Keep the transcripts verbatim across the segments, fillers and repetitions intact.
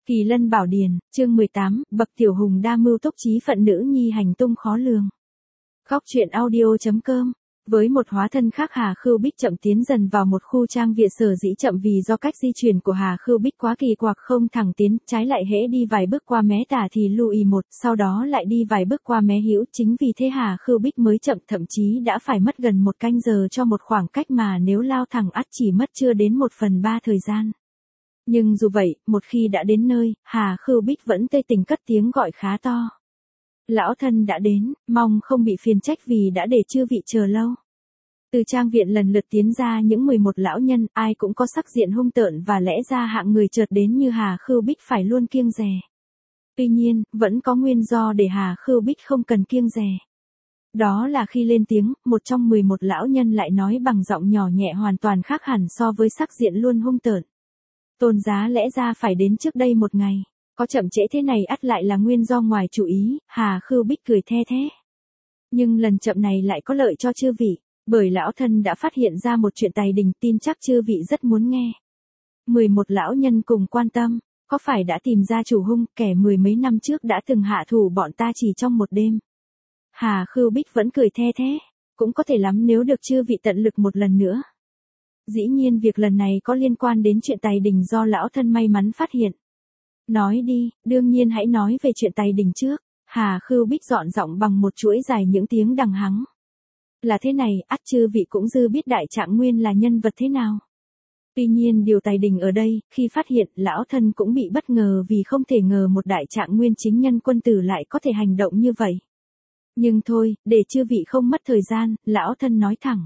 Kỳ Lân Bảo Điển, chương mười tám, bậc tiểu hùng đa mưu túc trí phận nữ nhi hành tung khó lường. Khóc chuyện audio.com. Với một hóa thân khác, Hà Khưu Bích chậm tiến dần vào một khu trang viện, sở dĩ chậm vì do cách di chuyển của Hà Khưu Bích quá kỳ quặc, không thẳng tiến, trái lại hễ đi vài bước qua mé tả thì lưu ý một, sau đó lại đi vài bước qua mé hữu, chính vì thế Hà Khưu Bích mới chậm, thậm chí đã phải mất gần một canh giờ cho một khoảng cách mà nếu lao thẳng ắt chỉ mất chưa đến một phần ba thời gian. Nhưng dù vậy, một khi đã đến nơi, Hà Khưu Bích vẫn tê tỉnh cất tiếng gọi khá to. Lão thân đã đến, mong không bị phiền trách vì đã để chư vị chờ lâu. Từ trang viện lần lượt tiến ra những mười một lão nhân, ai cũng có sắc diện hung tợn và lẽ ra hạng người chợt đến như Hà Khưu Bích phải luôn kiêng dè. Tuy nhiên, vẫn có nguyên do để Hà Khưu Bích không cần kiêng dè. Đó là khi lên tiếng, một trong mười một lão nhân lại nói bằng giọng nhỏ nhẹ hoàn toàn khác hẳn so với sắc diện luôn hung tợn. Tôn giá lẽ ra phải đến trước đây một ngày, có chậm trễ thế này ắt lại là nguyên do ngoài chủ ý. Hà Khưu Bích cười the thế. Nhưng lần chậm này lại có lợi cho chư vị, bởi lão thân đã phát hiện ra một chuyện tài đình, tin chắc chư vị rất muốn nghe. mười một lão nhân cùng quan tâm, có phải đã tìm ra chủ hung, kẻ mười mấy năm trước đã từng hạ thủ bọn ta chỉ trong một đêm? Hà Khưu Bích vẫn cười the thế, cũng có thể lắm nếu được chư vị tận lực một lần nữa. Dĩ nhiên việc lần này có liên quan đến chuyện tài đình do lão thân may mắn phát hiện. Nói đi, đương nhiên hãy nói về chuyện tài đình trước. Hà Khưu Bích dọn giọng bằng một chuỗi dài những tiếng đằng hắng. Là thế này, ắt chư vị cũng dư biết Đại Trạng Nguyên là nhân vật thế nào. Tuy nhiên điều tài đình ở đây, khi phát hiện, lão thân cũng bị bất ngờ vì không thể ngờ một Đại Trạng Nguyên chính nhân quân tử lại có thể hành động như vậy. Nhưng thôi, để chư vị không mất thời gian, lão thân nói thẳng.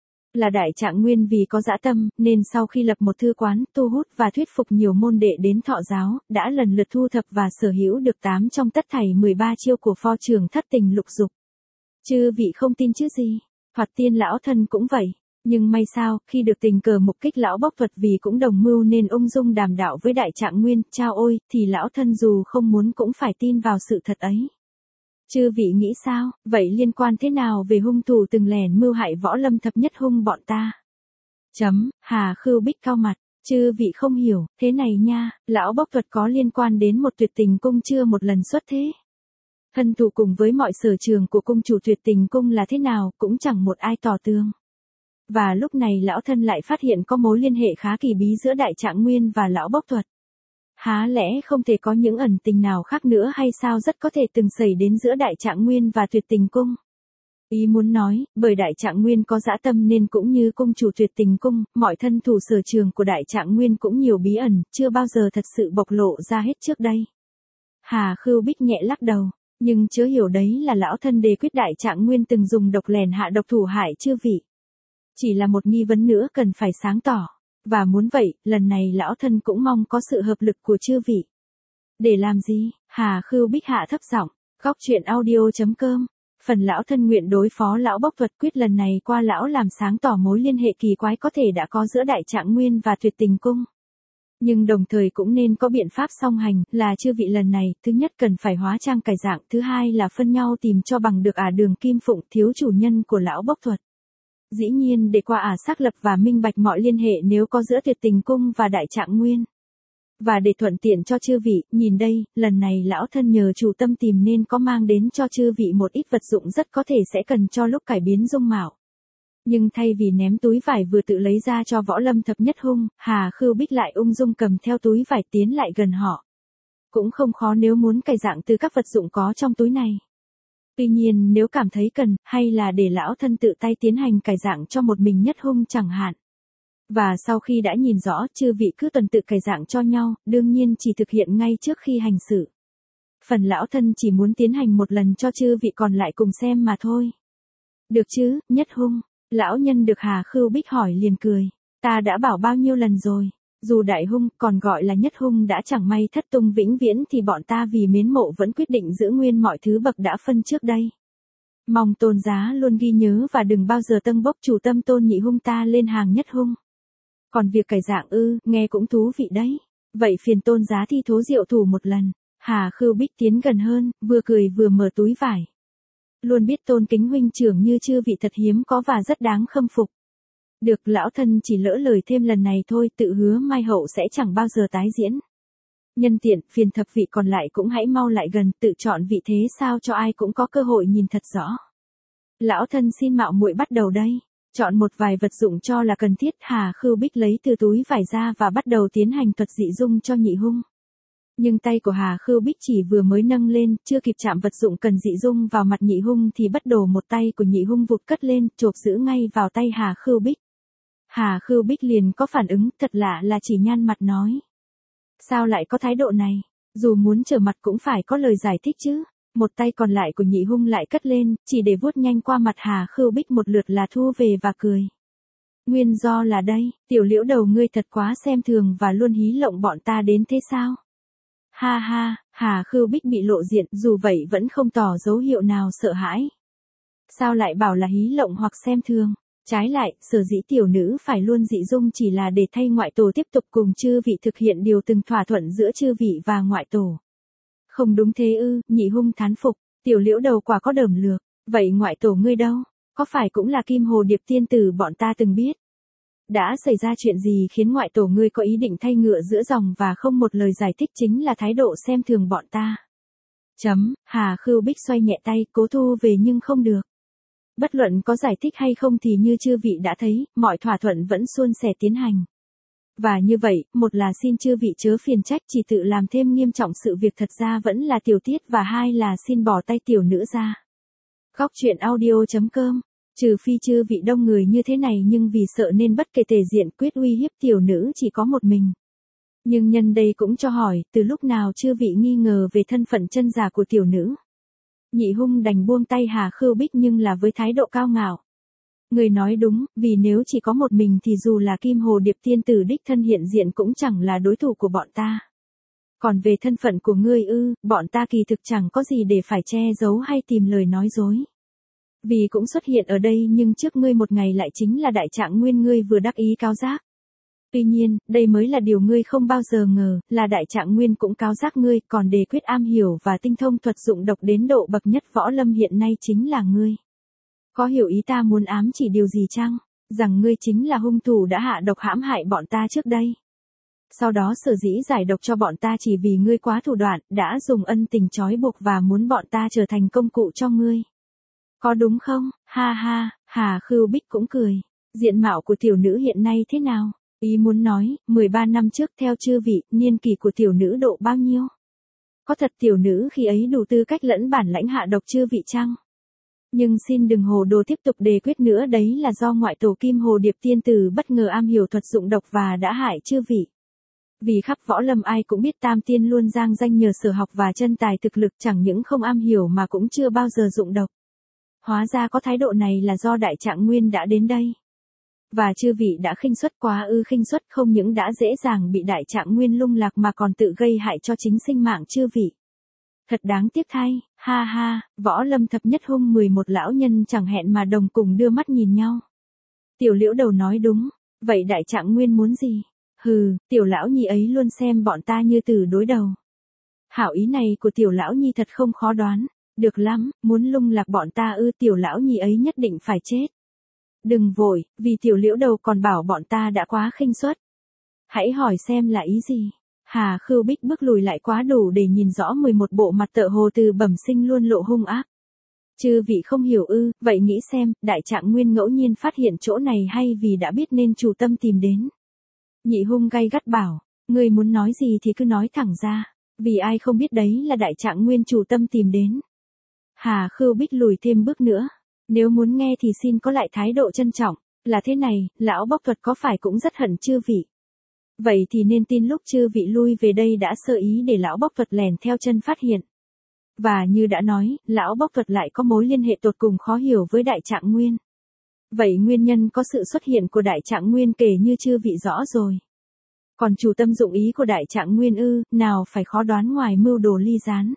Là Đại Trạng Nguyên vì có dã tâm, nên sau khi lập một thư quán, thu hút và thuyết phục nhiều môn đệ đến thọ giáo, đã lần lượt thu thập và sở hữu được tám trong tất thảy mười ba chiêu của pho trường thất tình lục dục. Chư vị không tin chứ gì, Thoạt tiên lão thân cũng vậy, nhưng may sao, khi được tình cờ mục kích lão Bốc Thuật vì cũng đồng mưu nên ung dung đàm đạo với Đại Trạng Nguyên, chao ôi, thì lão thân dù không muốn cũng phải tin vào sự thật ấy. Chư vị nghĩ sao, vậy liên quan thế nào về hung thủ từng lèn mưu hại võ lâm thập nhất hung bọn ta? Chấm, Hà Khưu Bích cau mặt, chư vị không hiểu, thế này nha, lão Bốc Thuật có liên quan đến một tuyệt tình cung chưa một lần xuất thế. Thân thủ cùng với mọi sở trường của cung chủ tuyệt tình cung là thế nào, cũng chẳng một ai tỏ tường. Và lúc này lão thân lại phát hiện có mối liên hệ khá kỳ bí giữa Đại Trạng Nguyên và lão Bốc Thuật. Há lẽ không thể có những ẩn tình nào khác nữa hay sao, rất có thể từng xảy đến giữa Đại Trạng Nguyên và tuyệt tình cung. Ý muốn nói, bởi Đại Trạng Nguyên có dã tâm nên cũng như cung chủ tuyệt tình cung, mọi thân thủ sở trường của Đại Trạng Nguyên cũng nhiều bí ẩn, chưa bao giờ thật sự bộc lộ ra hết trước đây. Hà Khưu Bích nhẹ lắc đầu, nhưng chớ hiểu đấy là lão thân đề quyết Đại Trạng Nguyên từng dùng độc lèn hạ độc thủ hại chư vị. Chỉ là một nghi vấn nữa cần phải sáng tỏ. Và muốn vậy, lần này lão thân cũng mong có sự hợp lực của chư vị. Để làm gì? Hà Khưu Bích hạ thấp giọng, khóc chuyện audio.com. Phần lão thân nguyện đối phó lão Bốc Thuật, quyết lần này qua lão làm sáng tỏ mối liên hệ kỳ quái có thể đã có giữa Đại Trạng Nguyên và tuyệt tình cung. Nhưng đồng thời cũng nên có biện pháp song hành, là chư vị lần này, thứ nhất cần phải hóa trang cải dạng, thứ hai là phân nhau tìm cho bằng được ả Đường Kim Phụng, thiếu chủ nhân của lão Bốc Thuật. Dĩ nhiên để qua ả xác lập và minh bạch mọi liên hệ nếu có giữa tuyệt tình cung và Đại Trạng Nguyên. Và để thuận tiện cho chư vị, nhìn đây, lần này lão thân nhờ chủ tâm tìm nên có mang đến cho chư vị một ít vật dụng rất có thể sẽ cần cho lúc cải biến dung mạo. Nhưng thay vì ném túi vải vừa tự lấy ra cho võ lâm thập nhất hung, Hà Khưu Bích lại ung dung cầm theo túi vải tiến lại gần họ. Cũng không khó nếu muốn cải dạng từ các vật dụng có trong túi này. Tuy nhiên nếu cảm thấy cần, hay là để lão thân tự tay tiến hành cải dạng cho một mình nhất hung chẳng hạn. Và sau khi đã nhìn rõ, chư vị cứ tuần tự cải dạng cho nhau, đương nhiên chỉ thực hiện ngay trước khi hành sự. Phần lão thân chỉ muốn tiến hành một lần cho chư vị còn lại cùng xem mà thôi. Được chứ, nhất hung? Lão nhân được Hà Khưu Bích hỏi liền cười. Ta đã bảo bao nhiêu lần rồi, dù đại hung, còn gọi là nhất hung đã chẳng may thất tung vĩnh viễn thì bọn ta vì mến mộ vẫn quyết định giữ nguyên mọi thứ bậc đã phân trước đây. Mong tôn giá luôn ghi nhớ và đừng bao giờ tâng bốc chủ tâm tôn nhị hung ta lên hàng nhất hung. Còn việc cải dạng ư, nghe cũng thú vị đấy. Vậy phiền tôn giá thi thố diệu thủ một lần. Hà Khưu Bích tiến gần hơn, vừa cười vừa mở túi vải. Luôn biết tôn kính huynh trưởng như chư vị thật hiếm có và rất đáng khâm phục. Được, lão thân chỉ lỡ lời thêm lần này thôi, tự hứa mai hậu sẽ chẳng bao giờ tái diễn. Nhân tiện, phiền thập vị còn lại cũng hãy mau lại gần, tự chọn vị thế sao cho ai cũng có cơ hội nhìn thật rõ. Lão thân xin mạo muội bắt đầu đây. Chọn một vài vật dụng cho là cần thiết. Hà Khưu Bích lấy từ túi vải ra và bắt đầu tiến hành thuật dị dung cho Nhị Hung. Nhưng tay của Hà Khưu Bích chỉ vừa mới nâng lên, chưa kịp chạm vật dụng cần dị dung vào mặt Nhị Hung thì bất đổ một tay của Nhị Hung vụt cất lên, chộp giữ ngay vào tay Hà Khưu Bích. Hà Khưu Bích liền có phản ứng, thật lạ là chỉ nhăn mặt nói. Sao lại có thái độ này? Dù muốn trở mặt cũng phải có lời giải thích chứ. Một tay còn lại của Nhị Hung lại cất lên, chỉ để vuốt nhanh qua mặt Hà Khưu Bích một lượt là thu về và cười. Nguyên do là đây, tiểu liễu đầu ngươi thật quá xem thường và luôn hí lộng bọn ta đến thế sao? Ha ha, Hà Khưu Bích bị lộ diện, dù vậy vẫn không tỏ dấu hiệu nào sợ hãi. Sao lại bảo là hí lộng hoặc xem thường? Trái lại, sở dĩ tiểu nữ phải luôn dị dung chỉ là để thay ngoại tổ tiếp tục cùng chư vị thực hiện điều từng thỏa thuận giữa chư vị và ngoại tổ. Không đúng thế ư? Nhị Hung thán phục, tiểu liễu đầu quả có đờm lược, vậy ngoại tổ ngươi đâu? Có phải cũng là Kim Hồ Điệp tiên tử bọn ta từng biết? Đã xảy ra chuyện gì khiến ngoại tổ ngươi có ý định thay ngựa giữa dòng và không một lời giải thích chính là thái độ xem thường bọn ta? Chấm, Hà Khưu Bích xoay nhẹ tay, cố thu về nhưng không được. Bất luận có giải thích hay không thì như chư vị đã thấy, mọi thỏa thuận vẫn suôn sẻ tiến hành. Và như vậy, một là xin chư vị chớ phiền trách chỉ tự làm thêm nghiêm trọng sự việc thật ra vẫn là tiểu tiết và hai là xin bỏ tay tiểu nữ ra. Góc truyện audio chấm com. Trừ phi chư vị đông người như thế này nhưng vì sợ nên bất kể tề diện quyết uy hiếp tiểu nữ chỉ có một mình. Nhưng nhân đây cũng cho hỏi, từ lúc nào chư vị nghi ngờ về thân phận chân giả của tiểu nữ? Nhị Hung đành buông tay Hà Khưu Bích nhưng là với thái độ cao ngạo. Người nói đúng, vì nếu chỉ có một mình thì dù là Kim Hồ Điệp tiên tử đích thân hiện diện cũng chẳng là đối thủ của bọn ta. Còn về thân phận của ngươi ư, bọn ta kỳ thực chẳng có gì để phải che giấu hay tìm lời nói dối. Vì cũng xuất hiện ở đây nhưng trước ngươi một ngày lại chính là đại trạng nguyên ngươi vừa đắc ý cáo giác. Tuy nhiên, đây mới là điều ngươi không bao giờ ngờ, là đại trạng nguyên cũng cáo giác ngươi, còn đề quyết am hiểu và tinh thông thuật dụng độc đến độ bậc nhất võ lâm hiện nay chính là ngươi. Có hiểu ý ta muốn ám chỉ điều gì chăng? Rằng ngươi chính là hung thủ đã hạ độc hãm hại bọn ta trước đây. Sau đó sở dĩ giải độc cho bọn ta chỉ vì ngươi quá thủ đoạn, đã dùng ân tình trói buộc và muốn bọn ta trở thành công cụ cho ngươi. Có đúng không? Ha ha, Hà Khưu Bích cũng cười. Diện mạo của tiểu nữ hiện nay thế nào? Ý muốn nói, mười ba năm trước theo chư vị, niên kỷ của tiểu nữ độ bao nhiêu? Có thật tiểu nữ khi ấy đủ tư cách lẫn bản lãnh hạ độc chư vị chăng? Nhưng xin đừng hồ đồ tiếp tục đề quyết nữa, đấy là do ngoại tổ Kim Hồ Điệp tiên tử bất ngờ am hiểu thuật dụng độc và đã hại chư vị. Vì khắp võ lâm ai cũng biết Tam Tiên luôn giang danh nhờ sở học và chân tài thực lực, chẳng những không am hiểu mà cũng chưa bao giờ dụng độc. Hóa ra có thái độ này là do đại trạng nguyên đã đến đây. Và chư vị đã khinh suất quá ư? Khinh suất không những đã dễ dàng bị đại trạng nguyên lung lạc mà còn tự gây hại cho chính sinh mạng chư vị. Thật đáng tiếc thay, ha ha, võ lâm thập nhất hung mười một lão nhân chẳng hẹn mà đồng cùng đưa mắt nhìn nhau. Tiểu liễu đầu nói đúng, vậy đại trạng nguyên muốn gì? Hừ, tiểu lão nhi ấy luôn xem bọn ta như từ đối đầu. Hảo ý này của tiểu lão nhi thật không khó đoán. Được lắm, muốn lung lạc bọn ta ư? Tiểu lão nhi ấy nhất định phải chết. Đừng vội, vì tiểu liễu đầu còn bảo bọn ta đã quá khinh suất. Hãy hỏi xem là ý gì? Hà Khưu Bích bước lùi lại quá đủ để nhìn rõ mười một bộ mặt tợ hồ từ bẩm sinh luôn lộ hung ác. Chư vị không hiểu ư? Vậy nghĩ xem, đại trạng nguyên ngẫu nhiên phát hiện chỗ này hay vì đã biết nên chủ tâm tìm đến? Nhị Hung gay gắt bảo, ngươi muốn nói gì thì cứ nói thẳng ra, vì ai không biết đấy là đại trạng nguyên chủ tâm tìm đến. Hà Khưu Bích lùi thêm bước nữa. Nếu muốn nghe thì xin có lại thái độ trân trọng. Là thế này, lão bóc thuật có phải cũng rất hận chư vị? Vậy thì nên tin lúc chư vị lui về đây đã sơ ý để lão bóc thuật lèn theo chân phát hiện. Và như đã nói, lão bóc thuật lại có mối liên hệ tột cùng khó hiểu với đại trạng nguyên. Vậy nguyên nhân có sự xuất hiện của đại trạng nguyên kể như chư vị rõ rồi. Còn chủ tâm dụng ý của đại trạng nguyên ư, nào phải khó đoán ngoài mưu đồ ly gián.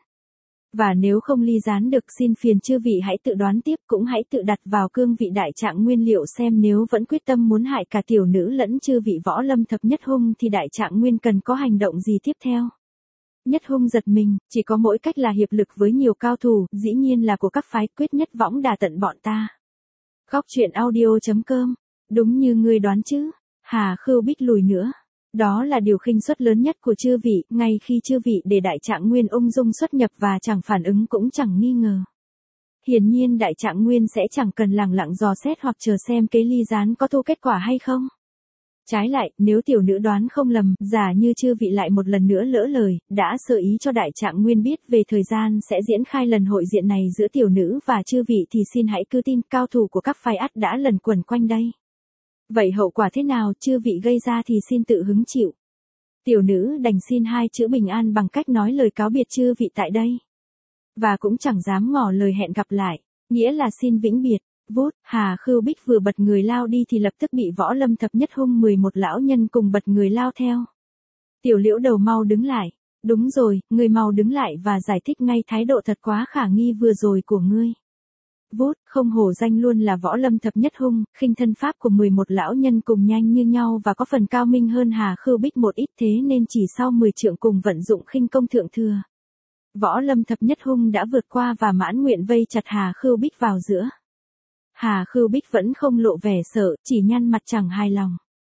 Và nếu không ly gián được xin phiền chư vị hãy tự đoán tiếp, cũng hãy tự đặt vào cương vị đại trạng nguyên liệu xem nếu vẫn quyết tâm muốn hại cả tiểu nữ lẫn chư vị võ lâm thập nhất hung thì đại trạng nguyên cần có hành động gì tiếp theo. Nhất hung giật mình, chỉ có mỗi cách là hiệp lực với nhiều cao thủ, dĩ nhiên là của các phái, quyết nhất võng đà tận bọn ta. Góc truyện audio chấm com, đúng như ngươi đoán chứ? Hà Khưu Bích lùi nữa. Đó là điều khinh suất lớn nhất của chư vị, ngay khi chư vị để Đại Trạng Nguyên ung dung xuất nhập và chẳng phản ứng cũng chẳng nghi ngờ. Hiển nhiên Đại Trạng Nguyên sẽ chẳng cần lẳng lặng dò xét hoặc chờ xem kế ly gián có thu kết quả hay không. Trái lại, nếu tiểu nữ đoán không lầm, giả như chư vị lại một lần nữa lỡ lời, đã sơ ý cho Đại Trạng Nguyên biết về thời gian sẽ diễn khai lần hội diện này giữa tiểu nữ và chư vị thì xin hãy cứ tin cao thủ của các phái ắt đã lần quẩn quanh đây. Vậy hậu quả thế nào chư vị gây ra thì xin tự hứng chịu. Tiểu nữ đành xin hai chữ bình an bằng cách nói lời cáo biệt chư vị tại đây. Và cũng chẳng dám ngỏ lời hẹn gặp lại, nghĩa là xin vĩnh biệt. Vút, Hà Khưu Bích vừa bật người lao đi thì lập tức bị Võ Lâm thập nhất hung mười một lão nhân cùng bật người lao theo. Tiểu Liễu đầu mau đứng lại. Đúng rồi, ngươi mau đứng lại và giải thích ngay thái độ thật quá khả nghi vừa rồi của ngươi. Vút, không hổ danh luôn là Võ Lâm thập nhất hung, khinh thân pháp của mười một lão nhân cùng nhanh như nhau và có phần cao minh hơn Hà Khưu Bích một ít, thế nên chỉ sau mười trượng cùng vận dụng khinh công thượng thừa. Võ Lâm thập nhất hung đã vượt qua và mãn nguyện vây chặt Hà Khưu Bích vào giữa. Hà Khưu Bích vẫn không lộ vẻ sợ, chỉ nhăn mặt chẳng hài lòng.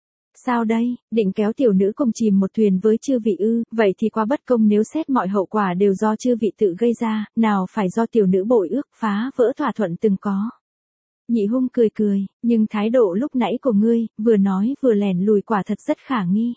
Sao đây, định kéo tiểu nữ cùng chìm một thuyền với chư vị ư, vậy thì quá bất công nếu xét mọi hậu quả đều do chư vị tự gây ra, nào phải do tiểu nữ bội ước phá vỡ thỏa thuận từng có. Nhị hung cười cười, nhưng thái độ lúc nãy của ngươi, vừa nói vừa lèn lùi quả thật rất khả nghi.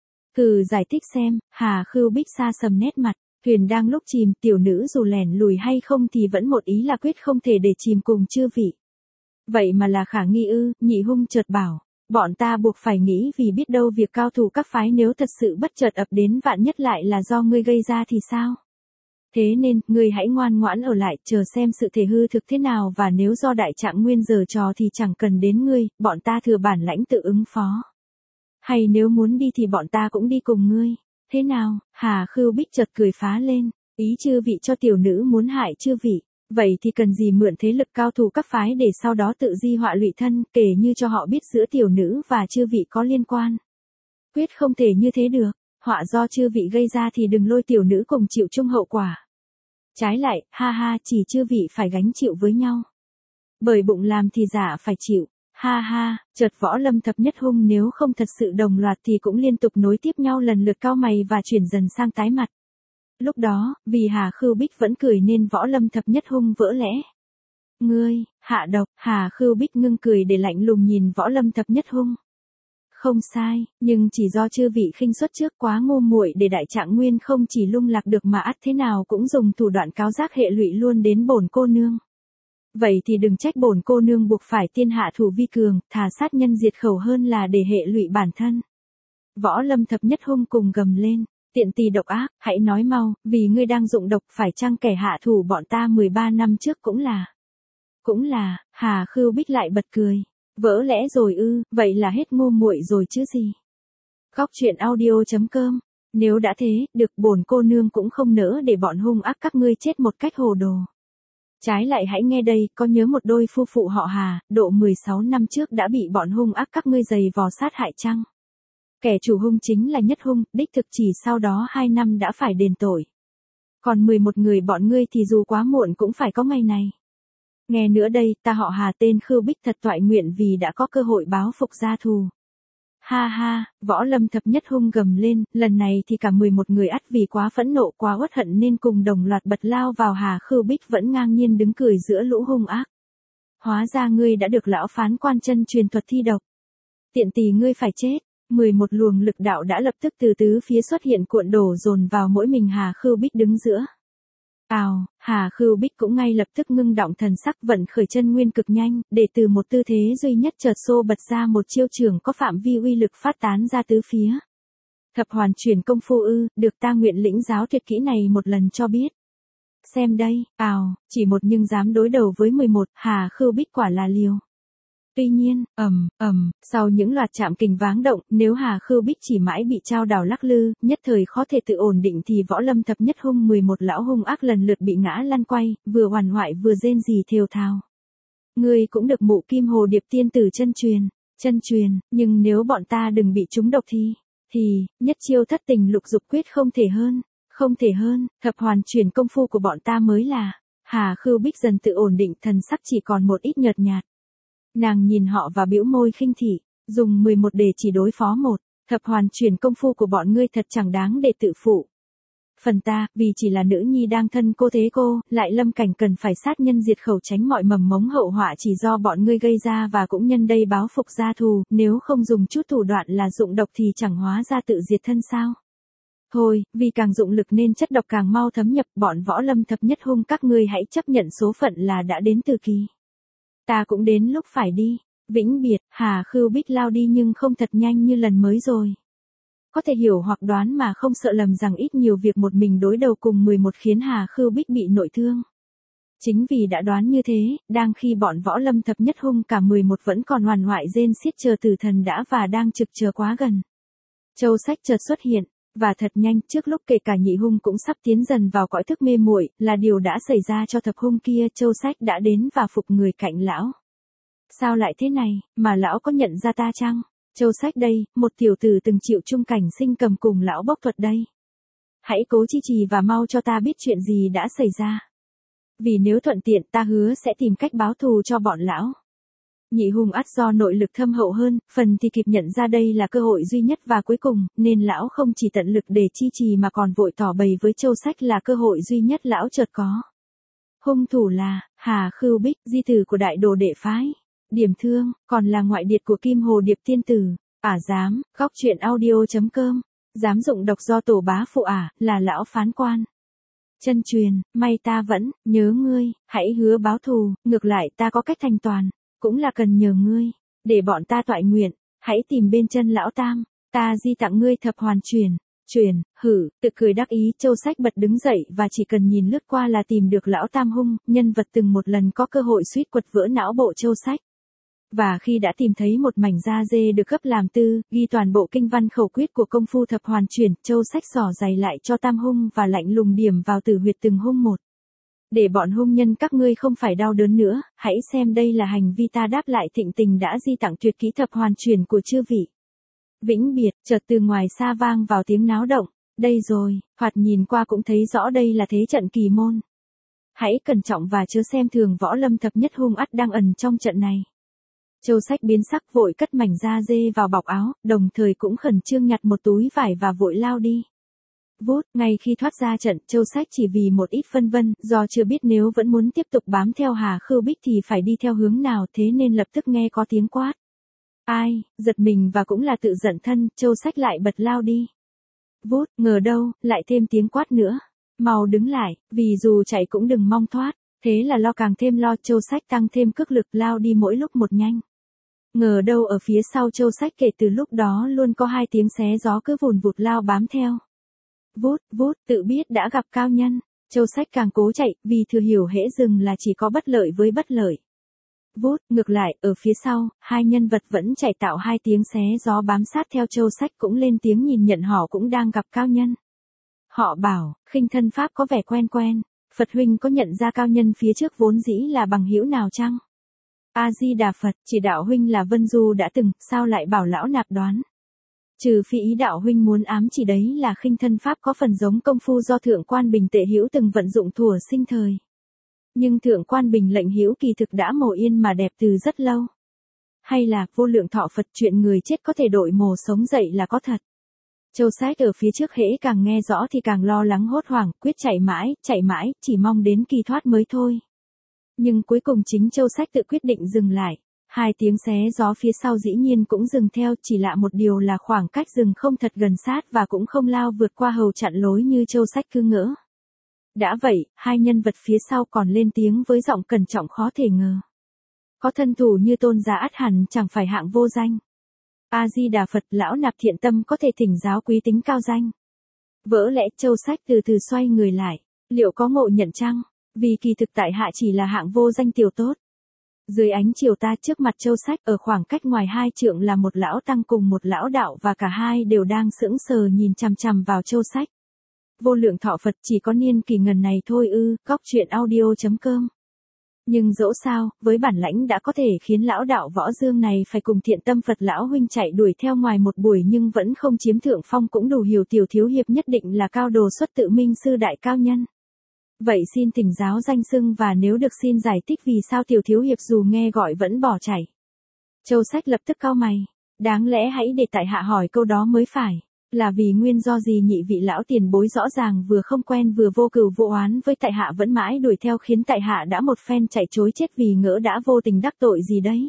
Cừ giải thích xem, Hà Khưu Bích xa sầm nét mặt, thuyền đang lúc chìm, tiểu nữ dù lèn lùi hay không thì vẫn một ý là quyết không thể để chìm cùng chư vị. Vậy mà là khả nghi ư, nhị hung chợt bảo, bọn ta buộc phải nghĩ vì biết đâu việc cao thủ các phái nếu thật sự bất chợt ập đến vạn nhất lại là do ngươi gây ra thì sao? Thế nên, ngươi hãy ngoan ngoãn ở lại, chờ xem sự thể hư thực thế nào và nếu do Đại Trạng Nguyên giở trò thì chẳng cần đến ngươi, bọn ta thừa bản lãnh tự ứng phó. Hay nếu muốn đi thì bọn ta cũng đi cùng ngươi. Thế nào? Hà Khưu Bích chợt cười phá lên, ý chư vị cho tiểu nữ muốn hại chư vị. Vậy thì cần gì mượn thế lực cao thủ các phái để sau đó tự di họa lụy thân, kể như cho họ biết giữa tiểu nữ và chư vị có liên quan. Quyết không thể như thế được, họa do chư vị gây ra thì đừng lôi tiểu nữ cùng chịu chung hậu quả. Trái lại, ha ha, chỉ chư vị phải gánh chịu với nhau. Bởi bụng làm thì giả phải chịu, ha ha, chợt Võ Lâm thập nhất hung nếu không thật sự đồng loạt thì cũng liên tục nối tiếp nhau lần lượt cau mày và chuyển dần sang tái mặt. Lúc đó, vì Hà Khưu Bích vẫn cười nên Võ Lâm thập nhất hung vỡ lẽ. Ngươi, hạ độc, Hà Khưu Bích ngưng cười để lạnh lùng nhìn Võ Lâm thập nhất hung. Không sai, nhưng chỉ do chư vị khinh suất trước quá ngu muội để Đại Trạng Nguyên không chỉ lung lạc được mà ắt thế nào cũng dùng thủ đoạn cáo giác hệ lụy luôn đến bổn cô nương. Vậy thì đừng trách bổn cô nương buộc phải tiên hạ thủ vi cường, thà sát nhân diệt khẩu hơn là để hệ lụy bản thân. Võ Lâm thập nhất hung cùng gầm lên. Tiện tỳ độc ác, hãy nói mau, vì ngươi đang dụng độc, phải chăng kẻ hạ thủ bọn ta mười ba năm trước cũng là. Cũng là, Hà Khưu Bích lại bật cười. Vỡ lẽ rồi ư, vậy là hết ngu muội rồi chứ gì. Góc truyện audio chấm com. Nếu đã thế, được bổn cô nương cũng không nỡ để bọn hung ác các ngươi chết một cách hồ đồ. Trái lại hãy nghe đây, có nhớ một đôi phu phụ họ Hà, độ mười sáu năm trước đã bị bọn hung ác các ngươi giày vò sát hại chăng? Kẻ chủ hung chính là Nhất Hung, đích thực chỉ sau đó hai năm đã phải đền tội. Còn mười một người bọn ngươi thì dù quá muộn cũng phải có ngày này. Nghe nữa đây, ta họ Hà tên Khưu Bích thật toại nguyện vì đã có cơ hội báo phục gia thù. Ha ha, Võ Lâm thập nhất hung gầm lên, lần này thì cả mười một người ắt vì quá phẫn nộ quá uất hận nên cùng đồng loạt bật lao vào Hà Khưu Bích vẫn ngang nhiên đứng cười giữa lũ hung ác. Hóa ra ngươi đã được lão phán quan chân truyền thuật thi độc. Tiện tỳ ngươi phải chết. mười một luồng lực đạo đã lập tức từ tứ phía xuất hiện cuộn đổ dồn vào mỗi mình Hà Khưu Bích đứng giữa. Ào, Hà Khưu Bích cũng ngay lập tức ngưng động thần sắc vận khởi chân nguyên cực nhanh, để từ một tư thế duy nhất chợt xô bật ra một chiêu trường có phạm vi uy lực phát tán ra tứ phía. Thập hoàn chuyển công phu ư, được ta nguyện lĩnh giáo tuyệt kỹ này một lần cho biết. Xem đây, ào, chỉ một nhưng dám đối đầu với mười một, Hà Khưu Bích quả là liều. Tuy nhiên, ầm, ầm, sau những loạt chạm kình váng động, nếu Hà Khưu Bích chỉ mãi bị trao đảo lắc lư, nhất thời khó thể tự ổn định thì Võ Lâm thập nhất hung mười một lão hung ác lần lượt bị ngã lăn quay, vừa hoàn hoại vừa rên rỉ thều thào. Ngươi cũng được mụ Kim Hồ Điệp tiên tử chân truyền, chân truyền, nhưng nếu bọn ta đừng bị trúng độc thì, thì, nhất chiêu thất tình lục dục quyết không thể hơn, không thể hơn, thập hoàn chuyển công phu của bọn ta mới là. Hà Khưu Bích dần tự ổn định, thần sắc chỉ còn một ít nhợt nhạt. Nàng nhìn họ và bĩu môi khinh thị, dùng mười một để chỉ đối phó một, Thập hoàn chuyển công phu của bọn ngươi thật chẳng đáng để tự phụ. Phần ta, vì chỉ là nữ nhi đang thân cô thế cô, lại lâm cảnh cần phải sát nhân diệt khẩu tránh mọi mầm mống hậu họa chỉ do bọn ngươi gây ra và cũng nhân đây báo phục gia thù, nếu không dùng chút thủ đoạn là dụng độc thì chẳng hóa ra tự diệt thân sao. Thôi, vì càng dụng lực nên chất độc càng mau thấm nhập, bọn võ lâm thập nhất hung các ngươi hãy chấp nhận số phận là đã đến từ kỳ. Ta cũng đến lúc phải đi. Vĩnh biệt, Hà Khưu Bích lao đi nhưng không thật nhanh như lần mới rồi. Có thể hiểu hoặc đoán mà không sợ lầm rằng ít nhiều việc một mình đối đầu cùng mười một khiến Hà Khưu Bích bị nội thương. Chính vì đã đoán như thế, đang khi bọn võ lâm thập nhất hung cả mười một vẫn còn hoàn hoại rên xiết chờ tử thần đã và đang trực chờ quá gần. Châu Sách chợt xuất hiện, và thật nhanh trước lúc kể cả nhị hung cũng sắp tiến dần vào cõi thức mê muội, là điều đã xảy ra cho thập hung kia. Châu Sách đã đến và phục người cạnh lão. Sao lại thế này, mà lão có nhận ra ta chăng? Châu Sách đây, một tiểu tử từng chịu chung cảnh sinh cầm cùng lão bốc thuật đây. Hãy cố chi trì và mau cho ta biết chuyện gì đã xảy ra. Vì nếu thuận tiện ta hứa sẽ tìm cách báo thù cho bọn lão. Nhị hung ắt do nội lực thâm hậu hơn, phần thì kịp nhận ra đây là cơ hội duy nhất và cuối cùng, nên lão không chỉ tận lực để chi trì mà còn vội tỏ bày với Châu Sách là cơ hội duy nhất lão chợt có. Hung thủ là Hà Khưu Bích, di tử của đại đồ đệ phái. Điểm thương, còn là ngoại điệt của Kim Hồ Điệp Tiên Tử. Ả dám, góc truyện audio.com. Dám dụng độc do tổ bá phụ ả, là lão phán quan. Chân truyền, may ta vẫn, nhớ ngươi, hãy hứa báo thù, ngược lại ta có cách thành toàn, cũng là cần nhờ ngươi, để bọn ta toại nguyện, hãy tìm bên chân lão tam, ta di tặng ngươi thập hoàn truyền. Truyền, hử, tự cười đắc ý, Châu Sách bật đứng dậy và chỉ cần nhìn lướt qua là tìm được lão tam hung, nhân vật từng một lần có cơ hội suýt quật vỡ não bộ Châu Sách. Và khi đã tìm thấy một mảnh da dê được gấp làm tư, ghi toàn bộ kinh văn khẩu quyết của công phu thập hoàn chuyển, Châu Sách xỏ giày lại cho tam hung và lạnh lùng điểm vào tử huyệt từng hung một. Để bọn hung nhân các ngươi không phải đau đớn nữa, hãy xem đây là hành vi ta đáp lại thịnh tình đã di tặng tuyệt kỹ thập hoàn chuyển của chư vị. Vĩnh biệt, chợt từ ngoài xa vang vào tiếng náo động. Đây rồi, thoạt nhìn qua cũng thấy rõ đây là thế trận kỳ môn. Hãy cẩn trọng và chớ xem thường võ lâm thập nhất hung ắt đang ẩn trong trận này. Châu Sách biến sắc vội cất mảnh da dê vào bọc áo, đồng thời cũng khẩn trương nhặt một túi vải và vội lao đi. Vút, ngay khi thoát ra trận, Châu Sách chỉ vì một ít phân vân, do chưa biết nếu vẫn muốn tiếp tục bám theo Hà Khưu Bích thì phải đi theo hướng nào, thế nên lập tức nghe có tiếng quát. Ai, giật mình và cũng là tự giận thân, Châu Sách lại bật lao đi. Vút, ngờ đâu, lại thêm tiếng quát nữa. Mau đứng lại, vì dù chạy cũng đừng mong thoát. Thế là lo càng thêm lo, Châu Sách tăng thêm cước lực lao đi mỗi lúc một nhanh. Ngờ đâu ở phía sau Châu Sách kể từ lúc đó luôn có hai tiếng xé gió cứ vùn vụt lao bám theo. Vút, vút, tự biết đã gặp cao nhân. Châu Sách càng cố chạy, vì thừa hiểu hễ dừng là chỉ có bất lợi với bất lợi. Vút, ngược lại, ở phía sau, hai nhân vật vẫn chạy tạo hai tiếng xé gió bám sát theo Châu Sách cũng lên tiếng nhìn nhận họ cũng đang gặp cao nhân. Họ bảo, khinh thân pháp có vẻ quen quen, Phật huynh có nhận ra cao nhân phía trước vốn dĩ là bằng hữu nào chăng? A-di-đà Phật, chỉ đạo huynh là Vân Du đã từng, sao lại bảo lão nạp đoán? Trừ phi ý đạo huynh muốn ám chỉ đấy là khinh thân pháp có phần giống công phu do thượng quan Bình Tệ hữu từng vận dụng thuở sinh thời. Nhưng thượng quan Bình lệnh hữu kỳ thực đã mồ yên mà đẹp từ rất lâu. Hay là vô lượng thọ Phật chuyện người chết có thể đổi mồ sống dậy là có thật. Châu Sách ở phía trước hễ càng nghe rõ thì càng lo lắng hốt hoảng, quyết chạy mãi, chạy mãi, chỉ mong đến kỳ thoát mới thôi. Nhưng cuối cùng chính Châu Sách tự quyết định dừng lại. Hai tiếng xé gió phía sau dĩ nhiên cũng dừng theo, chỉ lạ một điều là khoảng cách dừng không thật gần sát và cũng không lao vượt qua hầu chặn lối như Châu Sách cứ ngỡ. Đã vậy, hai nhân vật phía sau còn lên tiếng với giọng cẩn trọng khó thể ngờ. Có thân thủ như Tôn gia ắt hẳn chẳng phải hạng vô danh. A-di-đà Phật, lão nạp thiện tâm có thể thỉnh giáo quý tính cao danh. Vỡ lẽ Châu Sách từ từ xoay người lại, liệu có ngộ nhận chăng? Vì kỳ thực tại hạ chỉ là hạng vô danh tiểu tốt. Dưới ánh chiều ta trước mặt Châu Sách ở khoảng cách ngoài hai trượng là một lão tăng cùng một lão đạo và cả hai đều đang sững sờ nhìn chằm chằm vào Châu Sách. Vô lượng thọ Phật, chỉ có niên kỳ ngần này thôi ư, góc truyện audio.com. Nhưng dẫu sao, với bản lãnh đã có thể khiến lão đạo Võ Dương này phải cùng thiện tâm Phật lão huynh chạy đuổi theo ngoài một buổi nhưng vẫn không chiếm thượng phong cũng đủ hiểu tiểu thiếu hiệp nhất định là cao đồ xuất tự minh sư đại cao nhân. Vậy xin thỉnh giáo danh xưng và nếu được xin giải thích vì sao tiểu thiếu hiệp dù nghe gọi vẫn bỏ chạy. Châu Sách lập tức cau mày. Đáng lẽ hãy để tại hạ hỏi câu đó mới phải. Là vì nguyên do gì nhị vị lão tiền bối rõ ràng vừa không quen vừa vô cừu vô oán với tại hạ vẫn mãi đuổi theo khiến tại hạ đã một phen chạy trối chết vì ngỡ đã vô tình đắc tội gì đấy?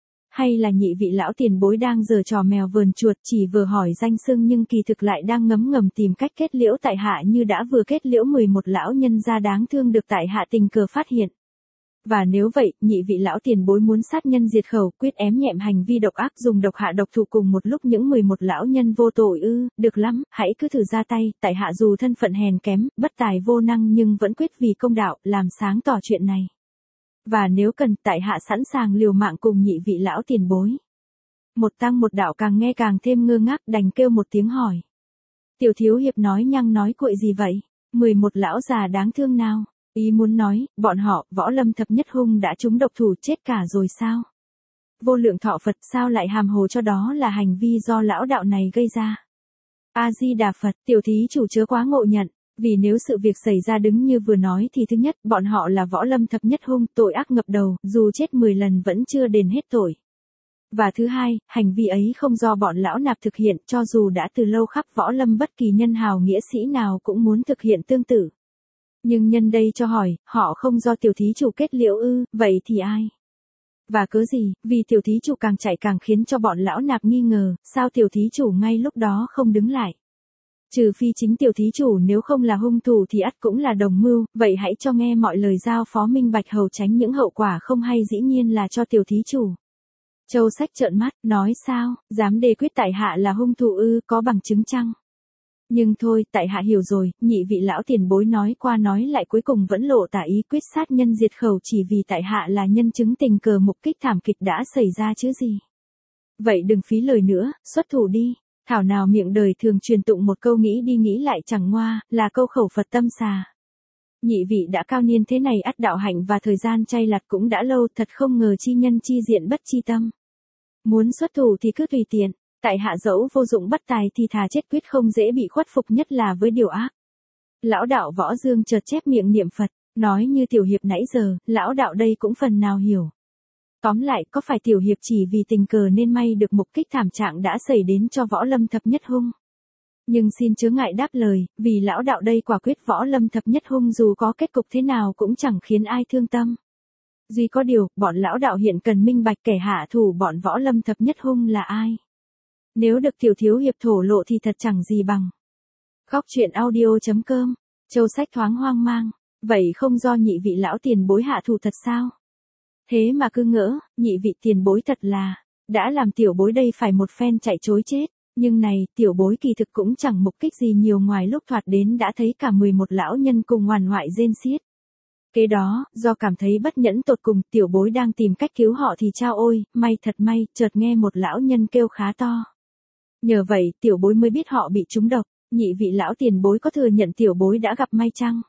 Hay là nhị vị lão tiền bối đang giở trò mèo vờn chuột chỉ vừa hỏi danh xưng nhưng kỳ thực lại đang ngấm ngầm tìm cách kết liễu tại hạ như đã vừa kết liễu mười một lão nhân gia đáng thương được tại hạ tình cờ phát hiện? Và nếu vậy, nhị vị lão tiền bối muốn sát nhân diệt khẩu, quyết ém nhẹm hành vi độc ác dùng độc hạ độc thủ cùng một lúc những mười một lão nhân vô tội ư, được lắm, hãy cứ thử ra tay, tại hạ dù thân phận hèn kém, bất tài vô năng nhưng vẫn quyết vì công đạo, làm sáng tỏ chuyện này. Và nếu cần, tại hạ sẵn sàng liều mạng cùng nhị vị lão tiền bối. Một tăng một đạo càng nghe càng thêm ngơ ngác đành kêu một tiếng hỏi. Tiểu thiếu hiệp nói nhăng nói cuội gì vậy? Mười một lão già đáng thương nào? Ý muốn nói, bọn họ, Võ Lâm thập nhất hung đã trúng độc thủ chết cả rồi sao? Vô lượng thọ Phật sao lại hàm hồ cho đó là hành vi do lão đạo này gây ra? A-di-đà Phật, tiểu thí chủ chớ quá ngộ nhận, vì nếu sự việc xảy ra đứng như vừa nói thì thứ nhất, bọn họ là Võ Lâm thập nhất hung, tội ác ngập đầu, dù chết mười lần vẫn chưa đền hết tội. Và thứ hai, hành vi ấy không do bọn lão nạp thực hiện, cho dù đã từ lâu khắp Võ Lâm bất kỳ nhân hào nghĩa sĩ nào cũng muốn thực hiện tương tự. Nhưng nhân đây cho hỏi, họ không do tiểu thí chủ kết liễu ư, vậy thì ai? Và cớ gì, vì tiểu thí chủ càng chạy càng khiến cho bọn lão nạp nghi ngờ, sao tiểu thí chủ ngay lúc đó không đứng lại? Trừ phi chính tiểu thí chủ nếu không là hung thủ thì ắt cũng là đồng mưu, vậy hãy cho nghe mọi lời giao phó minh bạch hầu tránh những hậu quả không hay dĩ nhiên là cho tiểu thí chủ. Châu Sách trợn mắt, nói sao, dám đề quyết tại hạ là hung thủ ư, có bằng chứng chăng? Nhưng thôi, tại hạ hiểu rồi, nhị vị lão tiền bối nói qua nói lại cuối cùng vẫn lộ tả ý quyết sát nhân diệt khẩu chỉ vì tại hạ là nhân chứng tình cờ mục kích thảm kịch đã xảy ra chứ gì. Vậy đừng phí lời nữa, xuất thủ đi. Thảo nào miệng đời thường truyền tụng một câu nghĩ đi nghĩ lại chẳng ngoa, là câu khẩu Phật tâm xà. Nhị vị đã cao niên thế này ắt đạo hạnh và thời gian chay lặt cũng đã lâu, thật không ngờ chi nhân chi diện bất chi tâm. Muốn xuất thủ thì cứ tùy tiện. Tại hạ dẫu vô dụng bất tài thì thà chết quyết không dễ bị khuất phục nhất là với điều ác. Lão đạo Võ Dương chợt chép miệng niệm Phật, nói như tiểu hiệp nãy giờ, lão đạo đây cũng phần nào hiểu. Tóm lại, có phải tiểu hiệp chỉ vì tình cờ nên may được mục kích thảm trạng đã xảy đến cho Võ Lâm thập nhất hung? Nhưng xin chớ ngại đáp lời, vì lão đạo đây quả quyết Võ Lâm thập nhất hung dù có kết cục thế nào cũng chẳng khiến ai thương tâm. Duy có điều, bọn lão đạo hiện cần minh bạch kẻ hạ thủ bọn Võ Lâm thập nhất hung là ai. Nếu được tiểu thiếu hiệp thổ lộ thì thật chẳng gì bằng. Góc truyện audio chấm com, Châu Sách thoáng hoang mang, vậy không do nhị vị lão tiền bối hạ thủ thật sao? Thế mà cứ ngỡ, nhị vị tiền bối thật là, đã làm tiểu bối đây phải một phen chạy trối chết, nhưng này, tiểu bối kỳ thực cũng chẳng mục kích gì nhiều ngoài lúc thoạt đến đã thấy cả mười một lão nhân cùng hoàn hoại rên xiết. Kế đó, do cảm thấy bất nhẫn tột cùng, tiểu bối đang tìm cách cứu họ thì chao ôi, may thật may, chợt nghe một lão nhân kêu khá to. Nhờ vậy, tiểu bối mới biết họ bị trúng độc, nhị vị lão tiền bối có thừa nhận tiểu bối đã gặp may chăng?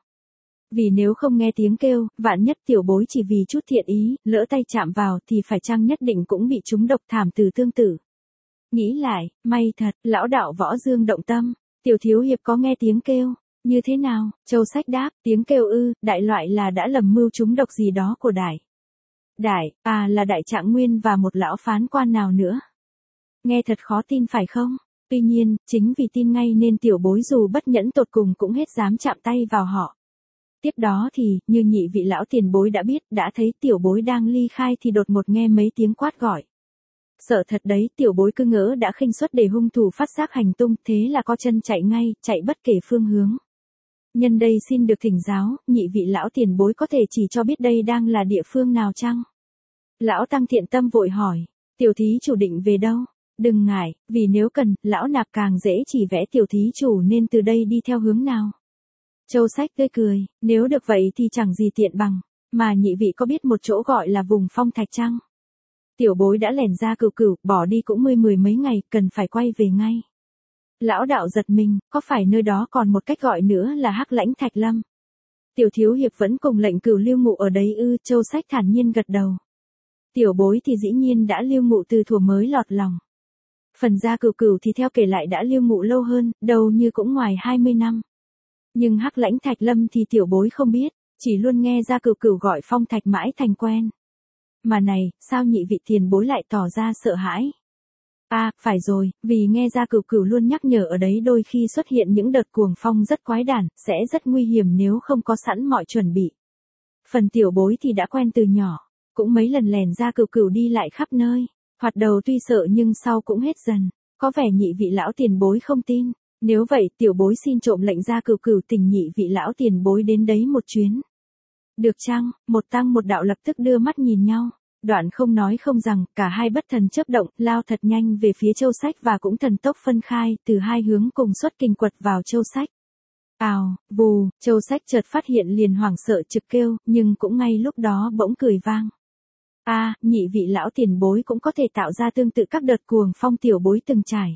Vì nếu không nghe tiếng kêu, vạn nhất tiểu bối chỉ vì chút thiện ý, lỡ tay chạm vào thì phải chăng nhất định cũng bị trúng độc thảm từ tương tự. Nghĩ lại, may thật, lão đạo Võ Dương động tâm, tiểu thiếu hiệp có nghe tiếng kêu, như thế nào? Châu Sách đáp, tiếng kêu ư, đại loại là đã lầm mưu trúng độc gì đó của đại. Đại, à là đại trạng nguyên và một lão phán quan nào nữa. Nghe thật khó tin phải không? Tuy nhiên, chính vì tin ngay nên tiểu bối dù bất nhẫn tột cùng cũng hết dám chạm tay vào họ. Tiếp đó thì, như nhị vị lão tiền bối đã biết, đã thấy tiểu bối đang ly khai thì đột ngột nghe mấy tiếng quát gọi. Sợ thật đấy, tiểu bối cứ ngỡ đã khinh suất để hung thủ phát giác hành tung, thế là co chân chạy ngay, chạy bất kể phương hướng. Nhân đây xin được thỉnh giáo, nhị vị lão tiền bối có thể chỉ cho biết đây đang là địa phương nào chăng? Lão tăng thiện tâm vội hỏi, tiểu thí chủ định về đâu? Đừng ngại, vì nếu cần, lão nạp càng dễ chỉ vẽ tiểu thí chủ nên từ đây đi theo hướng nào. Châu Sách tươi cười, nếu được vậy thì chẳng gì tiện bằng, mà nhị vị có biết một chỗ gọi là vùng phong thạch chăng? Tiểu bối đã lẻn ra cửu cửu, bỏ đi cũng mươi mười mấy ngày, cần phải quay về ngay. Lão đạo giật mình, có phải nơi đó còn một cách gọi nữa là Hắc Lãnh Thạch Lâm? Tiểu thiếu hiệp vẫn cùng lệnh cửu lưu ngụ ở đấy ư? Châu Sách thản nhiên gật đầu. Tiểu bối thì dĩ nhiên đã lưu ngụ từ thuở mới lọt lòng. Phần ra cửu cửu thì theo kể lại đã lưu ngụ lâu hơn, đâu như cũng ngoài hai mươi năm. Nhưng Hắc Lãnh Thạch Lâm thì tiểu bối không biết, chỉ luôn nghe ra cửu cửu gọi phong thạch mãi thành quen. Mà này, sao nhị vị tiền bối lại tỏ ra sợ hãi? À, phải rồi, vì nghe ra Cửu Cửu luôn nhắc nhở ở đấy đôi khi xuất hiện những đợt cuồng phong rất quái đản, sẽ rất nguy hiểm nếu không có sẵn mọi chuẩn bị. Phần tiểu bối thì đã quen từ nhỏ, cũng mấy lần lèn ra Cửu Cửu đi lại khắp nơi. Hoạt đầu tuy sợ nhưng sau cũng hết dần, có vẻ nhị vị lão tiền bối không tin. Nếu vậy tiểu bối xin trộm lệnh ra Cửu Cửu tình nhị vị lão tiền bối đến đấy một chuyến. Được chăng? Một tăng một đạo lập tức đưa mắt nhìn nhau. Đoạn không nói không rằng, cả hai bất thần chớp động, lao thật nhanh về phía Châu Sách và cũng thần tốc phân khai, từ hai hướng cùng xuất kình quật vào Châu Sách. Ào, vù, Châu Sách chợt phát hiện liền hoảng sợ trực kêu, nhưng cũng ngay lúc đó bỗng cười vang. A, à, nhị vị lão tiền bối cũng có thể tạo ra tương tự các đợt cuồng phong tiểu bối từng trải.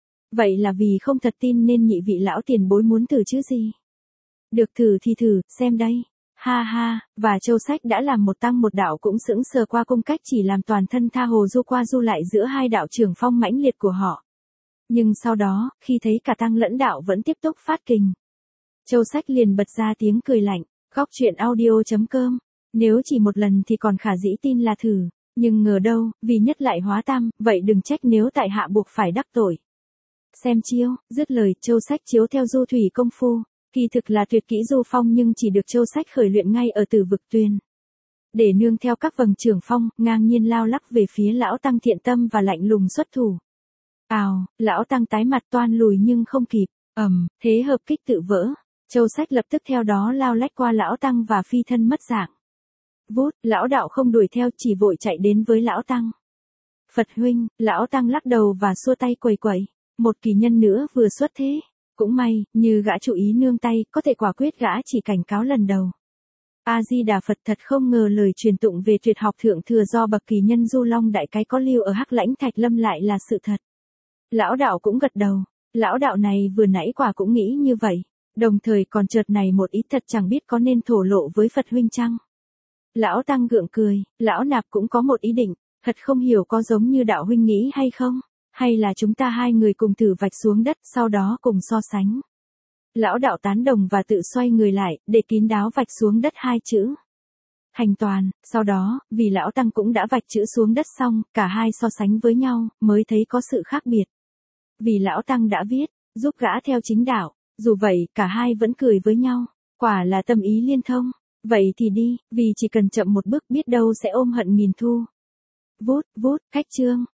Vậy là vì không thật tin nên nhị vị lão tiền bối muốn thử chứ gì? Được thử thì thử, xem đây. Ha ha, và Châu Sách đã làm một tăng một đạo cũng sững sờ qua cung cách chỉ làm toàn thân tha hồ du qua du lại giữa hai đạo trường phong mãnh liệt của họ. Nhưng sau đó, khi thấy cả tăng lẫn đạo vẫn tiếp tục phát kình, Châu Sách liền bật ra tiếng cười lạnh. Góc truyện audio chấm com. Nếu chỉ một lần thì còn khả dĩ tin là thử, nhưng ngờ đâu, vì nhất lại hóa tam, vậy đừng trách nếu tại hạ buộc phải đắc tội. Xem chiêu, dứt lời, Châu Sách chiếu theo du thủy công phu. Kỳ thực là tuyệt kỹ du phong nhưng chỉ được Châu Sách khởi luyện ngay ở Tử Vực Tuyền. Để nương theo các vầng trường phong, ngang nhiên lao lắc về phía lão tăng thiện tâm và lạnh lùng xuất thủ. Ào, lão tăng tái mặt toan lùi nhưng không kịp, ầm, thế hợp kích tự vỡ. Châu Sách lập tức theo đó lao lách qua lão tăng và phi thân mất dạng. Vút, lão đạo không đuổi theo chỉ vội chạy đến với lão tăng. Phật huynh, lão tăng lắc đầu và xua tay quẩy quẩy. Một kỳ nhân nữa vừa xuất thế. Cũng may, như gã chủ ý nương tay, có thể quả quyết gã chỉ cảnh cáo lần đầu. A-di-đà Phật, thật không ngờ lời truyền tụng về tuyệt học thượng thừa do bậc kỳ nhân Du Long Đại Cái có lưu ở Hắc Lãnh Thạch Lâm lại là sự thật. Lão đạo cũng gật đầu, lão đạo này vừa nãy quả cũng nghĩ như vậy, đồng thời còn chợt này một ý thật chẳng biết có nên thổ lộ với Phật huynh chăng. Lão tăng gượng cười, lão nạp cũng có một ý định, thật không hiểu có giống như đạo huynh nghĩ hay không, hay là chúng ta hai người cùng thử vạch xuống đất sau đó cùng so sánh. Lão đạo tán đồng và tự xoay người lại, để kín đáo vạch xuống đất hai chữ. Hành toàn, sau đó, vì lão tăng cũng đã vạch chữ xuống đất xong, cả hai so sánh với nhau, mới thấy có sự khác biệt. Vì lão tăng đã viết, giúp gã theo chính đạo, dù vậy, cả hai vẫn cười với nhau, quả là tâm ý liên thông. Vậy thì đi, vì chỉ cần chậm một bước biết đâu sẽ ôm hận nghìn thu. Vút, vút, khách trương,